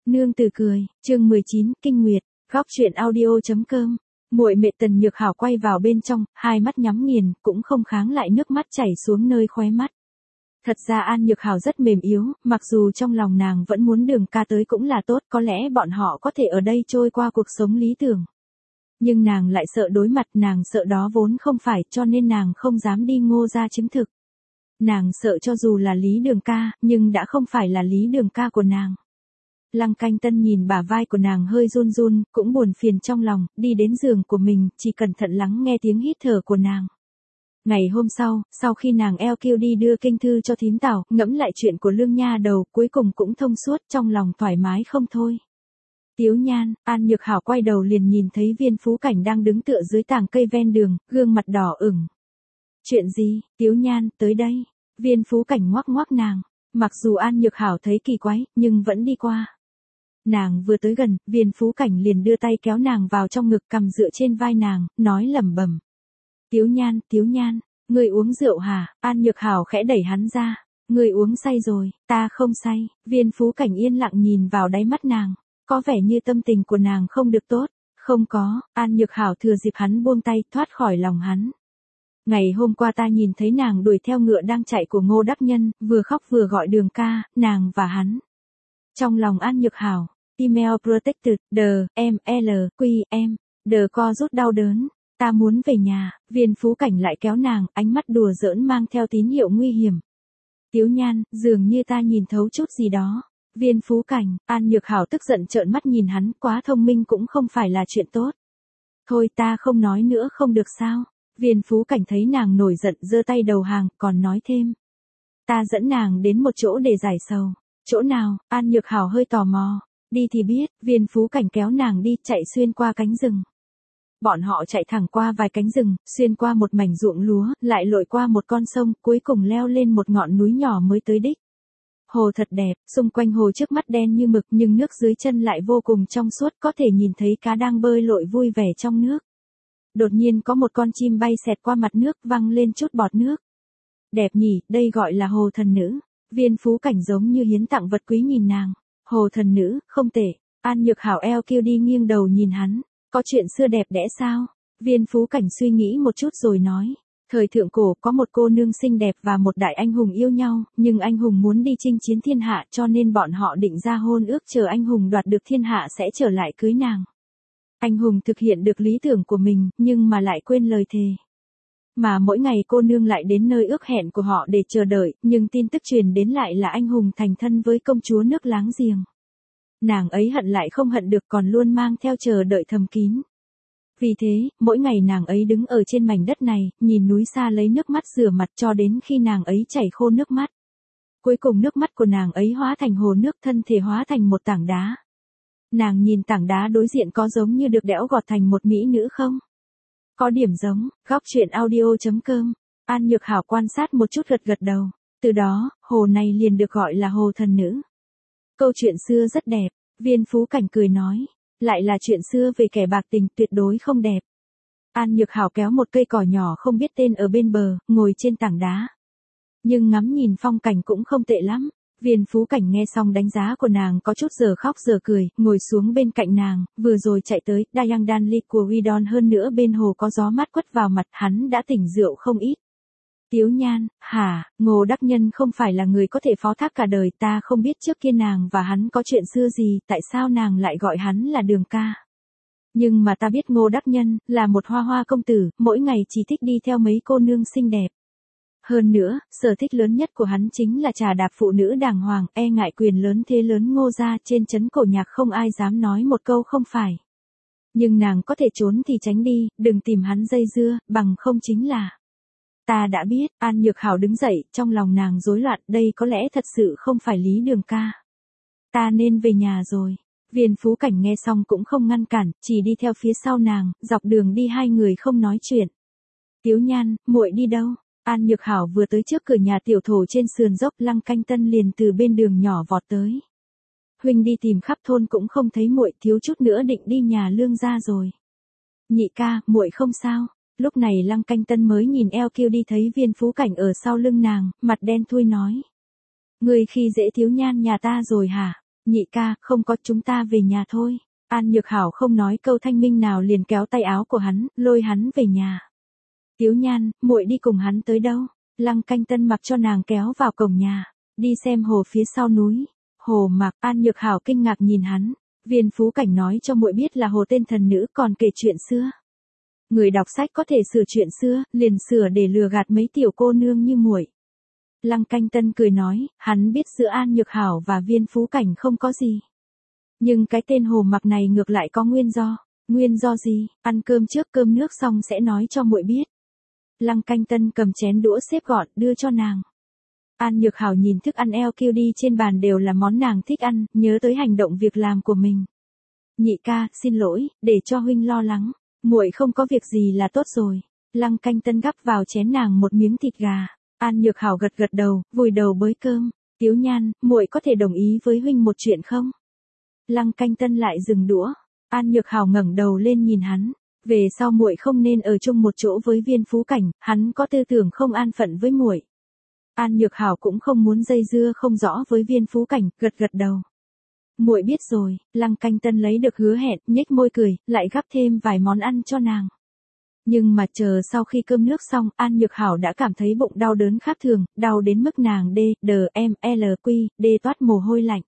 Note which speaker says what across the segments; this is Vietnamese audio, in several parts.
Speaker 1: Nương tử cười, chương 19, Kinh Nguyệt, góc truyện audio.com. Muội mẹ Tần Nhược Hảo quay vào bên trong, hai mắt nhắm nghiền, cũng không kháng lại nước mắt chảy xuống nơi khóe mắt. Thật ra An Nhược Hảo rất mềm yếu, mặc dù trong lòng nàng vẫn muốn Đường ca tới cũng là tốt, có lẽ bọn họ có thể ở đây trôi qua cuộc sống lý tưởng. Nhưng nàng lại sợ đối mặt, nàng sợ đó vốn không phải, cho nên nàng không dám đi Ngô gia chứng thực. Nàng sợ cho dù là Lý Đường ca, nhưng đã không phải là Lý Đường ca của nàng. Lăng Canh Tân nhìn bả vai của nàng hơi run run, cũng buồn phiền trong lòng, đi đến giường của mình, chỉ cẩn thận lắng nghe tiếng hít thở của nàng. Ngày hôm sau khi nàng eo kêu đi đưa kinh thư cho thím Tảo, ngẫm lại chuyện của Lương Nha Đầu, cuối cùng cũng thông suốt, trong lòng thoải mái không thôi. Tiếu Nhan, An Nhược Hảo quay đầu liền nhìn thấy Viên Phú Cảnh đang đứng tựa dưới tàng cây ven đường, gương mặt đỏ ửng. Chuyện gì, Tiếu Nhan, tới đây. Viên Phú Cảnh ngoắc ngoắc nàng, mặc dù An Nhược Hảo thấy kỳ quái, nhưng vẫn đi qua. Nàng vừa tới gần, Viên Phú Cảnh liền đưa tay kéo nàng vào trong ngực, cầm dựa trên vai nàng, nói lẩm bẩm. Tiếu Nhan, ngươi uống rượu hả? An Nhược Hảo khẽ đẩy hắn ra. Ngươi uống say rồi, ta không say. Viên Phú Cảnh yên lặng nhìn vào đáy mắt nàng, có vẻ như tâm tình của nàng không được tốt. Không có, An Nhược Hảo thừa dịp hắn buông tay, thoát khỏi lòng hắn. Ngày hôm qua ta nhìn thấy nàng đuổi theo ngựa đang chạy của Ngô Đắc Nhân, vừa khóc vừa gọi Đường ca, nàng và hắn. Trong lòng An Nhược Hảo, email protected, đờ co rút đau đớn, ta muốn về nhà. Viên Phú Cảnh lại kéo nàng, ánh mắt đùa giỡn mang theo tín hiệu nguy hiểm. Tiếu Nhan, dường như ta nhìn thấu chút gì đó. Viên Phú Cảnh, An Nhược Hảo tức giận trợn mắt nhìn hắn, quá thông minh cũng không phải là chuyện tốt. Thôi ta không nói nữa không được sao? Viên Phú Cảnh thấy nàng nổi giận giơ tay đầu hàng, còn nói thêm. Ta dẫn nàng đến một chỗ để giải sầu. Chỗ nào? An Nhược Hảo hơi tò mò. Đi thì biết. Viên Phú Cảnh kéo nàng đi, chạy xuyên qua cánh rừng. Bọn họ chạy thẳng qua vài cánh rừng, xuyên qua một mảnh ruộng lúa, lại lội qua một con sông, cuối cùng leo lên một ngọn núi nhỏ mới tới đích. Hồ thật đẹp, xung quanh hồ trước mắt đen như mực nhưng nước dưới chân lại vô cùng trong suốt, có thể nhìn thấy cá đang bơi lội vui vẻ trong nước. Đột nhiên có một con chim bay xẹt qua mặt nước, văng lên chút bọt nước. Đẹp nhỉ, đây gọi là hồ thần nữ. Viên Phú Cảnh giống như hiến tặng vật quý nhìn nàng. Hồ thần nữ, không tệ. An Nhược Hảo eo kêu đi nghiêng đầu nhìn hắn. Có chuyện xưa đẹp đẽ sao? Viên Phú Cảnh suy nghĩ một chút rồi nói. Thời thượng cổ có một cô nương xinh đẹp và một đại anh hùng yêu nhau, nhưng anh hùng muốn đi chinh chiến thiên hạ cho nên bọn họ định ra hôn ước chờ anh hùng đoạt được thiên hạ sẽ trở lại cưới nàng. Anh hùng thực hiện được lý tưởng của mình, nhưng mà lại quên lời thề. Mà mỗi ngày cô nương lại đến nơi ước hẹn của họ để chờ đợi, nhưng tin tức truyền đến lại là anh hùng thành thân với công chúa nước láng giềng. Nàng ấy hận lại không hận được còn luôn mang theo chờ đợi thầm kín. Vì thế, mỗi ngày nàng ấy đứng ở trên mảnh đất này, nhìn núi xa lấy nước mắt rửa mặt cho đến khi nàng ấy chảy khô nước mắt. Cuối cùng nước mắt của nàng ấy hóa thành hồ nước, thân thể hóa thành một tảng đá. Nàng nhìn tảng đá đối diện có giống như được đẽo gọt thành một mỹ nữ không? Có điểm giống. Góc truyện audio.com. An Nhược Hảo quan sát một chút gật đầu. Từ đó, hồ này liền được gọi là hồ thần nữ. Câu chuyện xưa rất đẹp. Viên Phú Cảnh cười nói. Lại là chuyện xưa về kẻ bạc tình, tuyệt đối không đẹp. An Nhược Hảo kéo một cây cỏ nhỏ không biết tên ở bên bờ, ngồi trên tảng đá. Nhưng ngắm nhìn phong cảnh cũng không tệ lắm. Viên Phú Cảnh nghe xong đánh giá của nàng có chút giờ khóc giờ cười, ngồi xuống bên cạnh nàng, vừa rồi chạy tới, Dayang Danli của Widon, hơn nữa bên hồ có gió mát quất vào mặt, hắn đã tỉnh rượu không ít. Tiếu Nhan, hả, Ngô Đắc Nhân không phải là người có thể phó thác cả đời, ta không biết trước kia nàng và hắn có chuyện xưa gì, tại sao nàng lại gọi hắn là Đường ca. Nhưng mà ta biết Ngô Đắc Nhân, là một hoa công tử, mỗi ngày chỉ thích đi theo mấy cô nương xinh đẹp. Hơn nữa, sở thích lớn nhất của hắn chính là trà đạp phụ nữ đàng hoàng, e ngại quyền lớn thế lớn Ngô gia, trên trấn cổ nhạc không ai dám nói một câu không phải. Nhưng nàng có thể trốn thì tránh đi, đừng tìm hắn dây dưa, bằng không chính là. Ta đã biết. An Nhược Hảo đứng dậy, trong lòng nàng rối loạn, đây có lẽ thật sự không phải Lý Đường ca. Ta nên về nhà rồi. Viên Phú Cảnh nghe xong cũng không ngăn cản, chỉ đi theo phía sau nàng, dọc đường đi hai người không nói chuyện. Tiếu Nhan, muội đi đâu? An Nhược Hảo vừa tới trước cửa nhà tiểu thổ trên sườn dốc, Lăng Canh Tân liền từ bên đường nhỏ vọt tới. Huynh đi tìm khắp thôn cũng không thấy muội, thiếu chút nữa định đi nhà Lương gia rồi. Nhị ca, muội không sao? Lúc này Lăng Canh Tân mới nhìn eo kêu đi thấy Viên Phú Cảnh ở sau lưng nàng, mặt đen thui nói. Người khi dễ Tiếu Nhan nhà ta rồi hả? Nhị ca, không có, chúng ta về nhà thôi. An Nhược Hảo không nói câu thanh minh nào liền kéo tay áo của hắn, lôi hắn về nhà. Tiếu Nhan, muội đi cùng hắn tới đâu? Lăng Canh Tân mặc cho nàng kéo vào cổng nhà, đi xem hồ phía sau núi. Hồ Mạc. An Nhược Hảo kinh ngạc nhìn hắn, Viên Phú Cảnh nói cho muội biết là hồ tên thần nữ còn kể chuyện xưa. Người đọc sách có thể sửa chuyện xưa, liền sửa để lừa gạt mấy tiểu cô nương như muội. Lăng Canh Tân cười nói, hắn biết giữa An Nhược Hảo và Viên Phú Cảnh không có gì. Nhưng cái tên Hồ Mặc này ngược lại có nguyên do. Nguyên do gì? Ăn cơm trước cơm nước xong sẽ nói cho muội biết. Lăng Canh Tân cầm chén đũa xếp gọn đưa cho nàng. An Nhược Hảo nhìn thức ăn LQD trên bàn đều là món nàng thích ăn, nhớ tới hành động việc làm của mình. Nhị ca, xin lỗi, để cho huynh lo lắng. Muội không có việc gì là tốt rồi. Lăng Canh Tân gắp vào chén nàng một miếng thịt gà. An Nhược Hảo gật gật đầu, vùi đầu bới cơm. Tiếu Nhan, muội có thể đồng ý với huynh một chuyện không? Lăng Canh Tân lại dừng đũa. An Nhược Hảo ngẩng đầu lên nhìn hắn. Về sau muội không nên ở chung một chỗ với Viên Phú Cảnh, hắn có tư tưởng không an phận với muội. An Nhược Hảo cũng không muốn dây dưa không rõ với Viên Phú Cảnh, gật gật đầu. Muội biết rồi. Lăng Canh Tân lấy được hứa hẹn, nhếch môi cười, lại gắp thêm vài món ăn cho nàng. Nhưng mà chờ sau khi cơm nước xong, An Nhược Hảo đã cảm thấy bụng đau đớn khác thường, đau đến mức nàng D toát mồ hôi lạnh.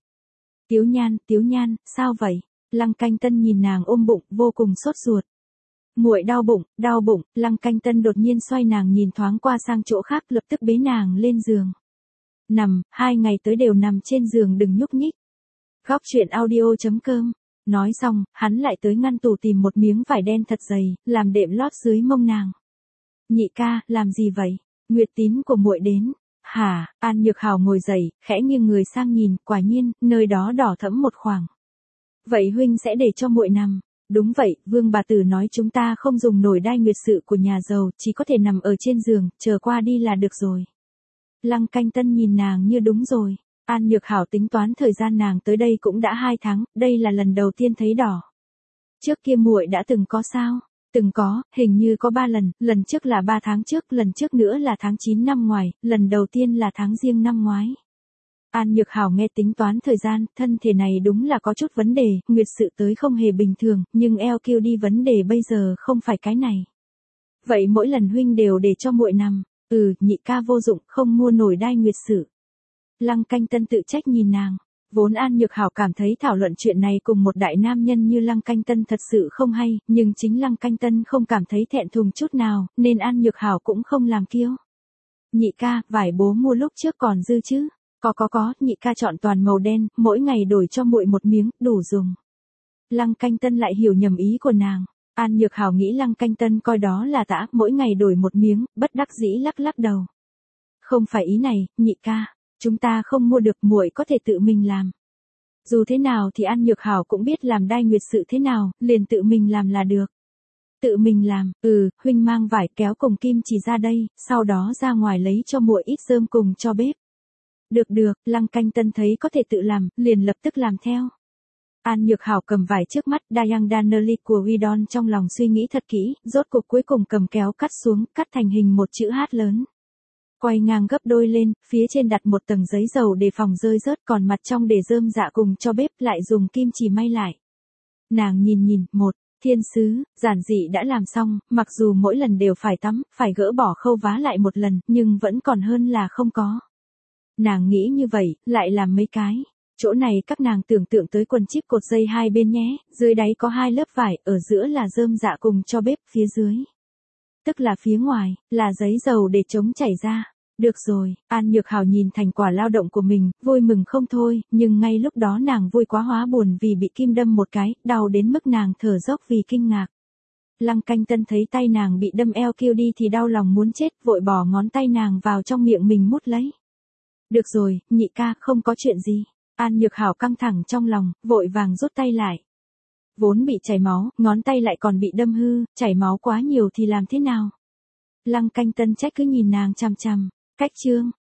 Speaker 1: Tiếu Nhan, sao vậy? Lăng Canh Tân nhìn nàng ôm bụng, vô cùng sốt ruột. Muội đau bụng. Lăng Canh Tân đột nhiên xoay nàng nhìn thoáng qua sang chỗ khác, lập tức bế nàng lên giường. Nằm, 2 ngày tới đều nằm trên giường đừng nhúc nhích. Góc truyện audio.com. Nói xong, hắn lại tới ngăn tủ tìm một miếng vải đen thật dày, làm đệm lót dưới mông nàng. Nhị ca, làm gì vậy? Nguyệt tín của muội đến. Hả? An Nhược Hảo ngồi dậy, khẽ nghiêng người sang nhìn, quả nhiên, nơi đó đỏ thẫm một khoảng. Vậy huynh sẽ để cho muội nằm? Đúng vậy, Vương bà tử nói chúng ta không dùng nổi đai nguyệt sự của nhà giàu, chỉ có thể nằm ở trên giường, chờ qua đi là được rồi. Lăng Canh Tân nhìn nàng như đúng rồi. An Nhược Hảo tính toán thời gian nàng tới đây cũng đã 2 tháng, đây là lần đầu tiên thấy đỏ. Trước kia muội đã từng có sao? Từng có, hình như có 3 lần, lần trước là 3 tháng trước, lần trước nữa là tháng 9 năm ngoài, lần đầu tiên là tháng Giêng năm ngoái. An Nhược Hảo nghe tính toán thời gian, thân thể này đúng là có chút vấn đề, nguyệt sự tới không hề bình thường, nhưng LQD vấn đề bây giờ không phải cái này. Vậy mỗi lần huynh đều để cho muội nằm. Nhị ca vô dụng, không mua nổi đai nguyệt sự. Lăng Canh Tân tự trách nhìn nàng. Vốn An Nhược Hảo cảm thấy thảo luận chuyện này cùng một đại nam nhân như Lăng Canh Tân thật sự không hay, nhưng chính Lăng Canh Tân không cảm thấy thẹn thùng chút nào, nên An Nhược Hảo cũng không làm kiêu. Nhị ca, vải bố mua lúc trước còn dư chứ? Có, nhị ca chọn toàn màu đen, mỗi ngày đổi cho muội một miếng, đủ dùng. Lăng Canh Tân lại hiểu nhầm ý của nàng. An Nhược Hảo nghĩ Lăng Canh Tân coi đó là tã, mỗi ngày đổi một miếng, bất đắc dĩ lắc lắc đầu. Không phải ý này, nhị ca, chúng ta không mua được, muội có thể tự mình làm. Dù thế nào thì An Nhược Hảo cũng biết làm đai nguyệt sự thế nào, liền tự mình làm là được. Tự mình làm, huynh mang vải kéo cùng kim chỉ ra đây, sau đó ra ngoài lấy cho muội ít rơm cùng cho bếp. Được, Lăng Canh Tân thấy có thể tự làm, liền lập tức làm theo. An Nhược Hảo cầm vải trước mắt, Dayang Daneli của Widon trong lòng suy nghĩ thật kỹ, rốt cuộc cuối cùng cầm kéo cắt xuống, cắt thành hình một chữ H lớn. Quay ngang gấp đôi lên, phía trên đặt một tầng giấy dầu để phòng rơi rớt, còn mặt trong để rơm dạ cùng cho bếp, lại dùng kim chỉ may lại. Nàng nhìn, một, thiên sứ, giản dị đã làm xong, mặc dù mỗi lần đều phải tắm, phải gỡ bỏ khâu vá lại một lần, nhưng vẫn còn hơn là không có. Nàng nghĩ như vậy, lại làm mấy cái. Chỗ này các nàng tưởng tượng tới quần chip cột dây 2 bên nhé, dưới đáy có 2 lớp vải, ở giữa là rơm dạ cùng cho bếp, phía dưới. Tức là phía ngoài, là giấy dầu để chống chảy ra. Được rồi, An Nhược Hảo nhìn thành quả lao động của mình, vui mừng không thôi, nhưng ngay lúc đó nàng vui quá hóa buồn vì bị kim đâm một cái, đau đến mức nàng thở dốc vì kinh ngạc. Lăng Canh Tân thấy tay nàng bị đâm LQD thì đau lòng muốn chết, vội bỏ ngón tay nàng vào trong miệng mình mút lấy. Được rồi, nhị ca, không có chuyện gì. An Nhược Hảo căng thẳng trong lòng, vội vàng rút tay lại. Vốn bị chảy máu, ngón tay lại còn bị đâm hư, chảy máu quá nhiều thì làm thế nào? Lăng Canh Tân trách cứ nhìn nàng chằm chằm. Cách chương,